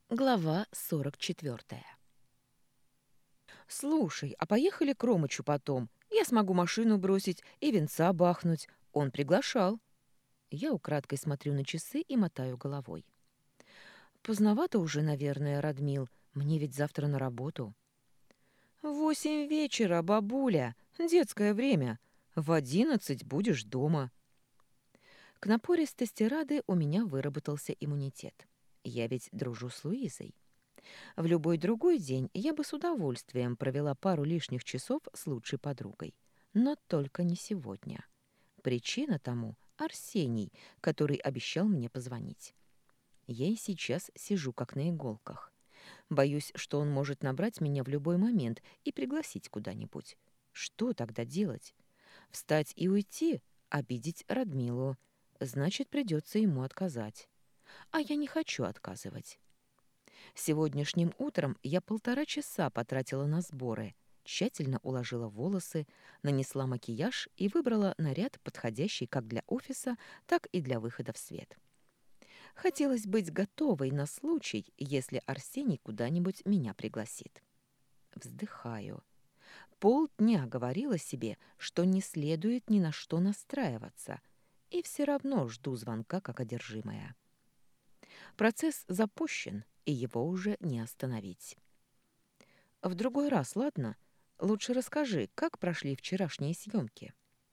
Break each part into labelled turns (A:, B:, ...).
A: Глава 44. «Слушай, а поехали к Ромычу потом? Я смогу машину бросить и венца бахнуть. Он приглашал». Я украдкой смотрю на часы и мотаю головой. «Поздновато уже, наверное, Радмил. Мне ведь завтра на работу». «8 вечера, бабуля. Детское время. В 11 будешь дома». К напористости Рады у меня выработался иммунитет. Я ведь дружу с Луизой. В любой другой день я бы с удовольствием провела пару лишних часов с лучшей подругой. Но только не сегодня. Причина тому — Арсений, который обещал мне позвонить. Я и сейчас сижу как на иголках. Боюсь, что он может набрать меня в любой момент и пригласить куда-нибудь. Что тогда делать? Встать и уйти? Обидеть Радмилу? Значит, придется ему отказать. А я не хочу отказывать. Сегодняшним утром я 1,5 часа потратила на сборы, тщательно уложила волосы, нанесла макияж и выбрала наряд, подходящий как для офиса, так и для выхода в свет. Хотелось быть готовой на случай, если Арсений куда-нибудь меня пригласит. Вздыхаю. Полдня говорила себе, что не следует ни на что настраиваться, и все равно жду звонка как одержимая. Процесс запущен, и его уже не остановить. В другой раз, ладно? Лучше расскажи, как прошли вчерашние съемки.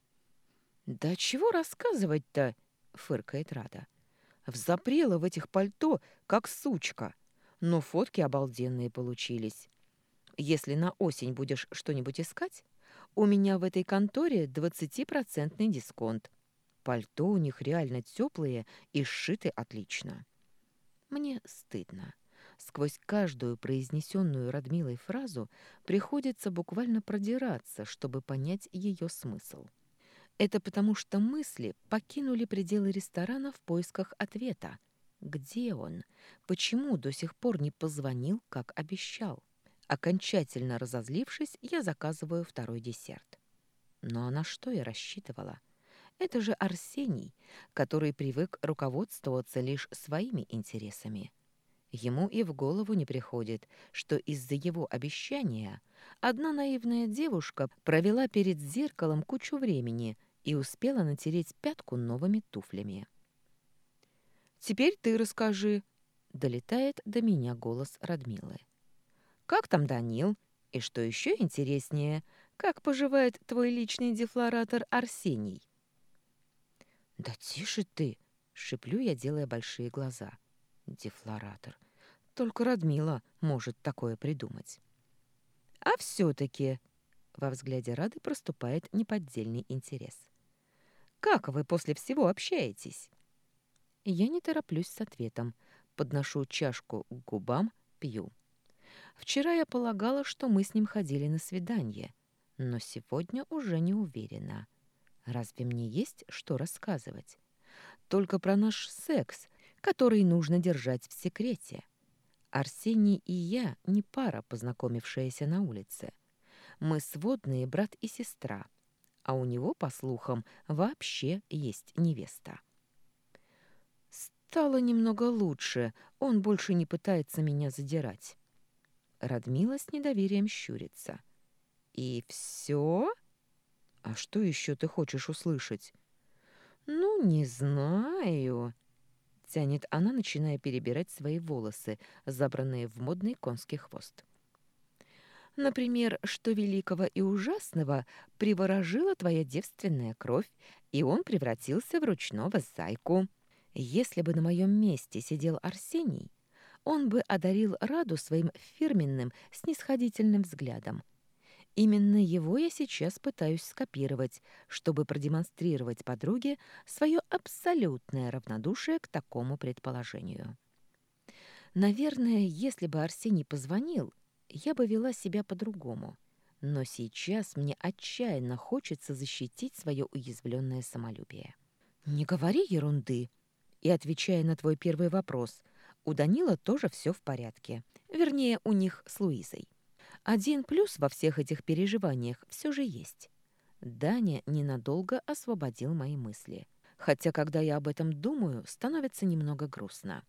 A: «Да чего рассказывать-то?» — фыркает Рада. «Взапрела в этих пальто, как сучка. Но фотки обалденные получились. Если на осень будешь что-нибудь искать, у меня в этой конторе 20% дисконт. Пальто у них реально теплые и сшиты отлично». Мне стыдно. Сквозь каждую произнесенную Радмилой фразу приходится буквально продираться, чтобы понять ее смысл. Это потому, что мысли покинули пределы ресторана в поисках ответа. Где он? Почему до сих пор не позвонил, как обещал? Окончательно разозлившись, я заказываю второй десерт. Ну а на что я рассчитывала? Это же Арсений, который привык руководствоваться лишь своими интересами. Ему и в голову не приходит, что из-за его обещания одна наивная девушка провела перед зеркалом кучу времени и успела натереть пятку новыми туфлями. «Теперь ты расскажи», — долетает до меня голос Радмилы. «Как там Данил? И что еще интереснее, как поживает твой личный дефлоратор Арсений?» «Да тише ты!» — шиплю я, делая большие глаза. «Дефлоратор. Только Радмила может такое придумать». «А все-таки...» — во взгляде Рады проступает неподдельный интерес. «Как вы после всего общаетесь?» Я не тороплюсь с ответом. Подношу чашку к губам, пью. Вчера я полагала, что мы с ним ходили на свидание, но сегодня уже не уверена. Разве мне есть что рассказывать? Только про наш секс, который нужно держать в секрете. Арсений и я не пара, познакомившаяся на улице. Мы сводные брат и сестра, а у него, по слухам, вообще есть невеста. Стало немного лучше, он больше не пытается меня задирать. Радмила с недоверием щурится. «И все? А что еще ты хочешь услышать?» «Ну, не знаю», — тянет она, начиная перебирать свои волосы, забранные в модный конский хвост. «Например, что великого и ужасного приворожила твоя девственная кровь, и он превратился в ручного зайку. Если бы на моем месте сидел Арсений, он бы одарил Раду своим фирменным снисходительным взглядом. Именно его я сейчас пытаюсь скопировать, чтобы продемонстрировать подруге свое абсолютное равнодушие к такому предположению. Наверное, если бы Арсений позвонил, я бы вела себя по-другому. Но сейчас мне отчаянно хочется защитить свое уязвленное самолюбие. «Не говори ерунды!» И отвечая на твой первый вопрос, у Данила тоже все в порядке. Вернее, у них с Луизой. Один плюс во всех этих переживаниях все же есть. Даня ненадолго освободил мои мысли. Хотя, когда я об этом думаю, становится немного грустно.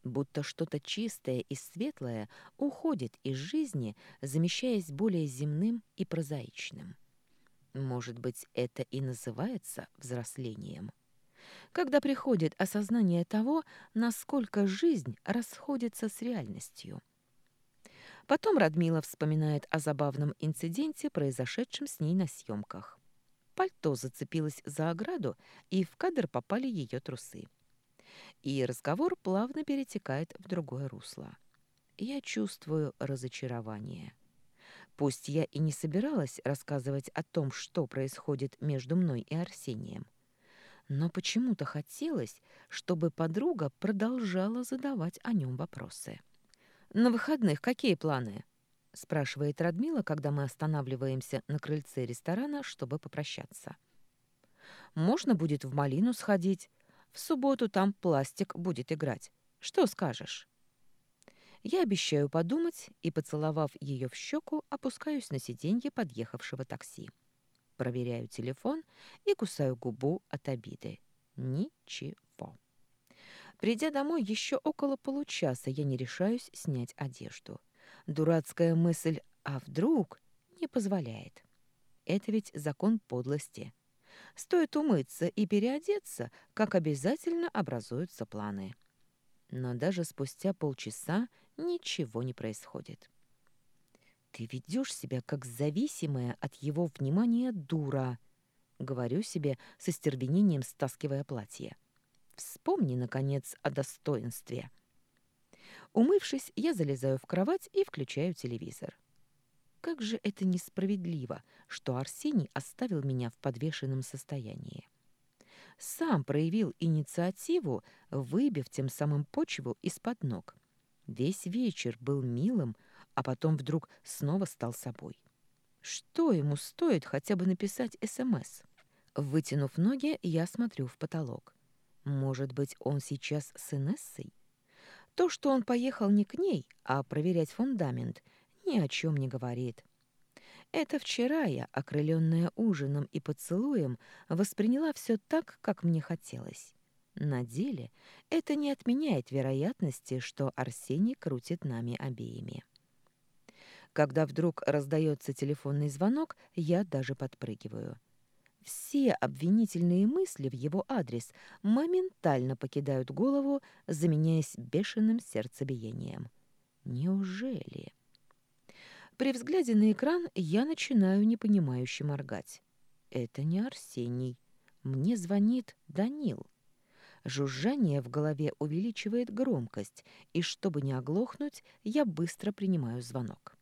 A: будто что-то чистое и светлое уходит из жизни, замещаясь более земным и прозаичным. Может быть, это и называется взрослением. Когда приходит осознание того, насколько жизнь расходится с реальностью. Потом Радмила вспоминает о забавном инциденте, произошедшем с ней на съемках. Пальто зацепилось за ограду, и в кадр попали ее трусы. И разговор плавно перетекает в другое русло. Я чувствую разочарование. Пусть я и не собиралась рассказывать о том, что происходит между мной и Арсением, но почему-то хотелось, чтобы подруга продолжала задавать о нем вопросы. «На выходных какие планы?» — спрашивает Радмила, когда мы останавливаемся на крыльце ресторана, чтобы попрощаться. «Можно будет в Малину сходить. В субботу там пластик будет играть. Что скажешь?» Я обещаю подумать и, поцеловав ее в щеку, опускаюсь на сиденье подъехавшего такси. Проверяю телефон и кусаю губу от обиды. Ничего. Придя домой еще около получаса, я не решаюсь снять одежду. Дурацкая мысль «а вдруг?» не позволяет. Это ведь закон подлости. Стоит умыться и переодеться, как обязательно образуются планы. Но даже спустя полчаса ничего не происходит. «Ты ведешь себя как зависимая от его внимания дура», — говорю себе с остервенением, стаскивая платье. «Вспомни, наконец, о достоинстве». Умывшись, я залезаю в кровать и включаю телевизор. Как же это несправедливо, что Арсений оставил меня в подвешенном состоянии. Сам проявил инициативу, выбив тем самым почву из-под ног. Весь вечер был милым, а потом вдруг снова стал собой. Что ему стоит хотя бы написать СМС? Вытянув ноги, я смотрю в потолок. Может быть, он сейчас с Инессой? То, что он поехал не к ней, а проверять фундамент, ни о чем не говорит. Это вчера я, окрыленная ужином и поцелуем, восприняла все так, как мне хотелось. На деле это не отменяет вероятности, что Арсений крутит нами обеими. Когда вдруг раздается телефонный звонок, я даже подпрыгиваю. Все обвинительные мысли в его адрес моментально покидают голову, заменяясь бешеным сердцебиением. Неужели? При взгляде на экран я начинаю непонимающе моргать. Это не Арсений. Мне звонит Данил. Жужжание в голове увеличивает громкость, и чтобы не оглохнуть, я быстро принимаю звонок.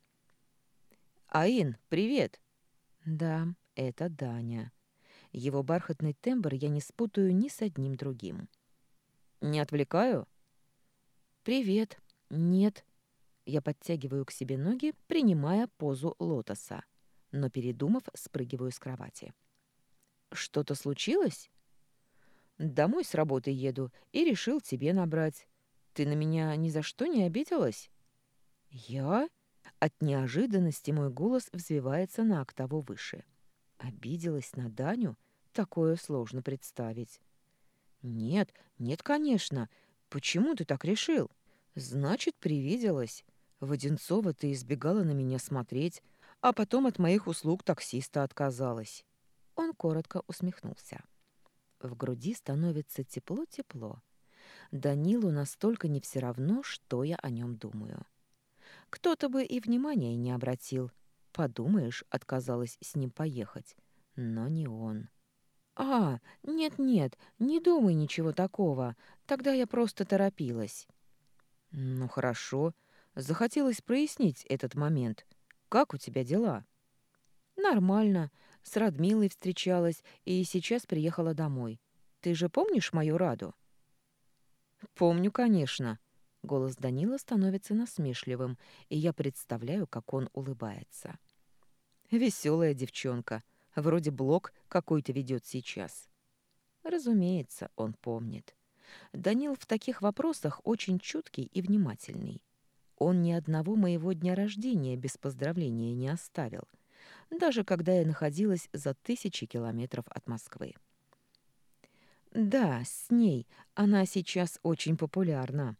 A: «Аин, привет!» Да, это Даня. Его бархатный тембр я не спутаю ни с одним другим. «Не отвлекаю?» «Привет. Нет». Я подтягиваю к себе ноги, принимая позу лотоса, но, передумав, спрыгиваю с кровати. «Что-то случилось?» «Домой с работы еду и решил тебе набрать. Ты на меня ни за что не обиделась?» «Я?» От неожиданности мой голос взвивается на октаву выше. Обиделась на Даню? Такое сложно представить. «Нет, нет, конечно. Почему ты так решил?» «Значит, привиделась. Воденцова ты избегала на меня смотреть, а потом от моих услуг таксиста отказалась». Он коротко усмехнулся. В груди становится тепло-тепло. Данилу настолько не все равно, что я о нем думаю. Кто-то бы и внимания не обратил. Подумаешь, отказалась с ним поехать. Но не он. «А, нет-нет, не думай ничего такого. Тогда я просто торопилась». «Ну хорошо. Захотелось прояснить этот момент. Как у тебя дела?» «Нормально. С Радмилой встречалась и сейчас приехала домой. Ты же помнишь мою Раду?» «Помню, конечно». Голос Данила становится насмешливым, и я представляю, как он улыбается. «Веселая девчонка. Вроде блог какой-то ведет сейчас». Разумеется, он помнит. Данил в таких вопросах очень чуткий и внимательный. Он ни одного моего дня рождения без поздравления не оставил, даже когда я находилась за тысячи километров от Москвы. Да, с ней. Она сейчас очень популярна.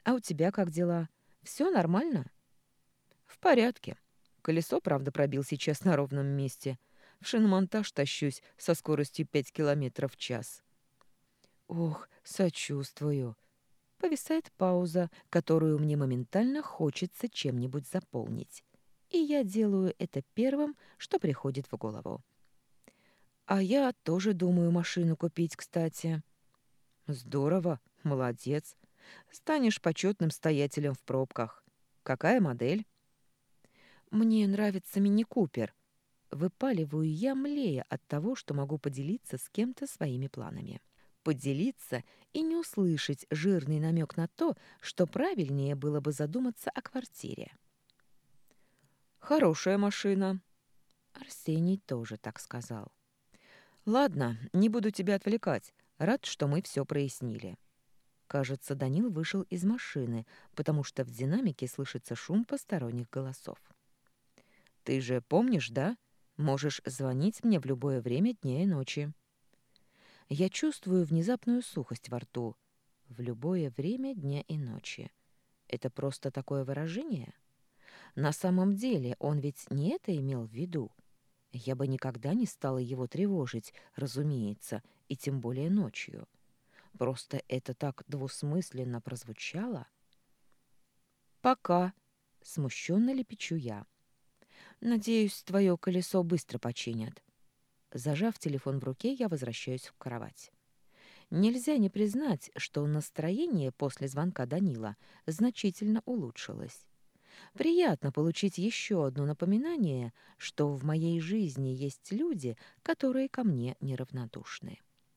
A: А у тебя как дела? Все нормально? В порядке. Колесо, правда, пробил сейчас на ровном месте. В шиномонтаж тащусь со скоростью 5 километров в час. Ох, сочувствую. Повисает пауза, которую мне моментально хочется чем-нибудь заполнить. И я делаю это первым, что приходит в голову. А я тоже думаю машину купить, кстати. Здорово, молодец. Станешь почетным стоятелем в пробках. Какая модель? Мне нравится мини-купер. Выпаливаю я, млея от того, что могу поделиться с кем-то своими планами. Поделиться и не услышать жирный намек на то, что правильнее было бы задуматься о квартире. Хорошая машина. Арсений тоже так сказал. Ладно, не буду тебя отвлекать. Рад, что мы все прояснили. Кажется, Данил вышел из машины, потому что в динамике слышится шум посторонних голосов. Ты же помнишь, да? Можешь звонить мне в любое время дня и ночи. Я чувствую внезапную сухость во рту. В любое время дня и ночи. Это просто такое выражение? На самом деле он ведь не это имел в виду. Я бы никогда не стала его тревожить, разумеется, и тем более ночью. Просто это так двусмысленно прозвучало. «Пока», — смущенно лепечу я. «Надеюсь, твое колесо быстро починят». Зажав телефон в руке, я возвращаюсь в кровать. Нельзя не признать, что настроение после звонка Данила значительно улучшилось. Приятно получить еще одно напоминание, что в моей жизни есть люди, которые ко мне неравнодушны.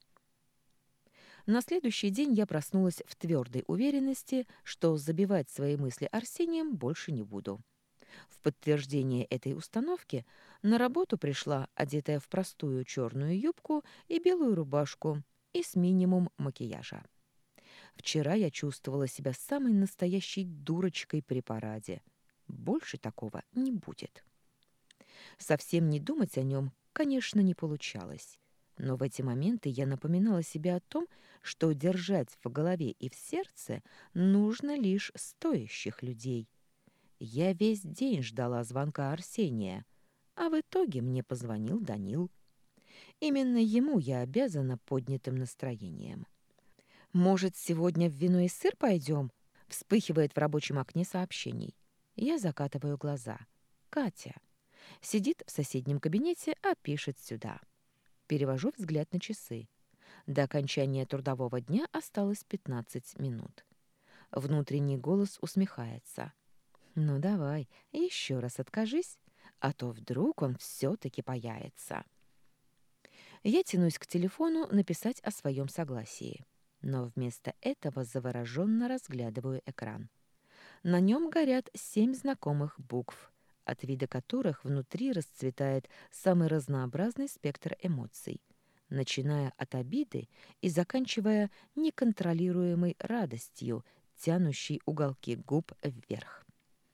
A: На следующий день я проснулась в твердой уверенности, что забивать свои мысли Арсением больше не буду. В подтверждение этой установки на работу пришла, одетая в простую черную юбку и белую рубашку, и с минимум макияжа. Вчера я чувствовала себя самой настоящей дурочкой при параде. Больше такого не будет. Совсем не думать о нем, конечно, не получалось. Но в эти моменты я напоминала себе о том, что держать в голове и в сердце нужно лишь стоящих людей. Я весь день ждала звонка Арсения, а в итоге мне позвонил Данил. Именно ему я обязана поднятым настроением. «Может, сегодня в вино и сыр пойдем?» Вспыхивает в рабочем окне сообщений. Я закатываю глаза. Катя. Сидит в соседнем кабинете, а пишет сюда. Перевожу взгляд на часы. До окончания трудового дня осталось 15 минут. Внутренний голос усмехается. «Ну давай, еще раз откажись, а то вдруг он все-таки появится». Я тянусь к телефону написать о своем согласии, но вместо этого завороженно разглядываю экран. На нем горят 7 знакомых букв, от вида которых внутри расцветает самый разнообразный спектр эмоций, начиная от обиды и заканчивая неконтролируемой радостью, тянущей уголки губ вверх.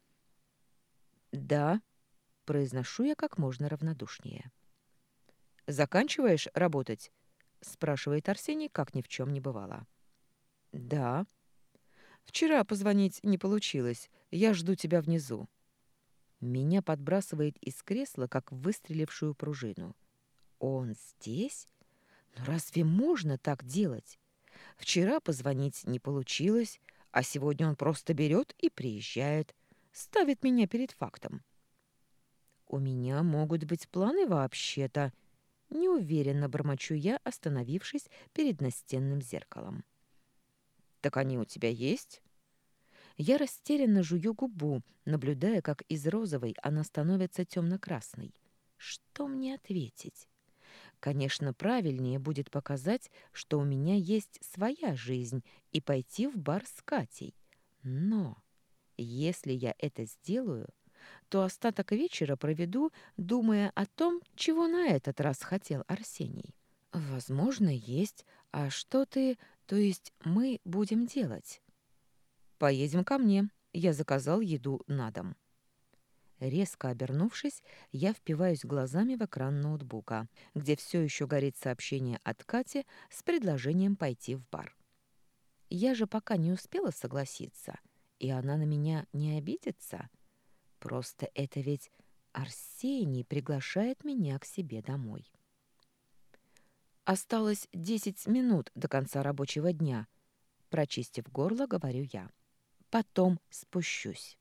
A: «Да», — произношу я как можно равнодушнее. «Заканчиваешь работать?» — спрашивает Арсений, как ни в чем не бывало. «Да». «Вчера позвонить не получилось. Я жду тебя внизу». Меня подбрасывает из кресла, как выстрелившую пружину. «Он здесь? Ну разве можно так делать? Вчера позвонить не получилось, а сегодня он просто берет и приезжает, ставит меня перед фактом». «У меня могут быть планы вообще-то», — неуверенно бормочу я, остановившись перед настенным зеркалом. «Так они у тебя есть?» Я растерянно жую губу, наблюдая, как из розовой она становится темно-красной. Что мне ответить? Конечно, правильнее будет показать, что у меня есть своя жизнь, и пойти в бар с Катей. Но если я это сделаю, то остаток вечера проведу, думая о том, чего на этот раз хотел Арсений. Возможно, есть. А что ты, то есть мы будем делать? Поедем ко мне. Я заказал еду на дом. Резко обернувшись, я впиваюсь глазами в экран ноутбука, где все еще горит сообщение от Кати с предложением пойти в бар. Я же пока не успела согласиться, и она на меня не обидится. Просто это ведь Арсений приглашает меня к себе домой. Осталось 10 минут до конца рабочего дня. Прочистив горло, говорю я. Потом спущусь.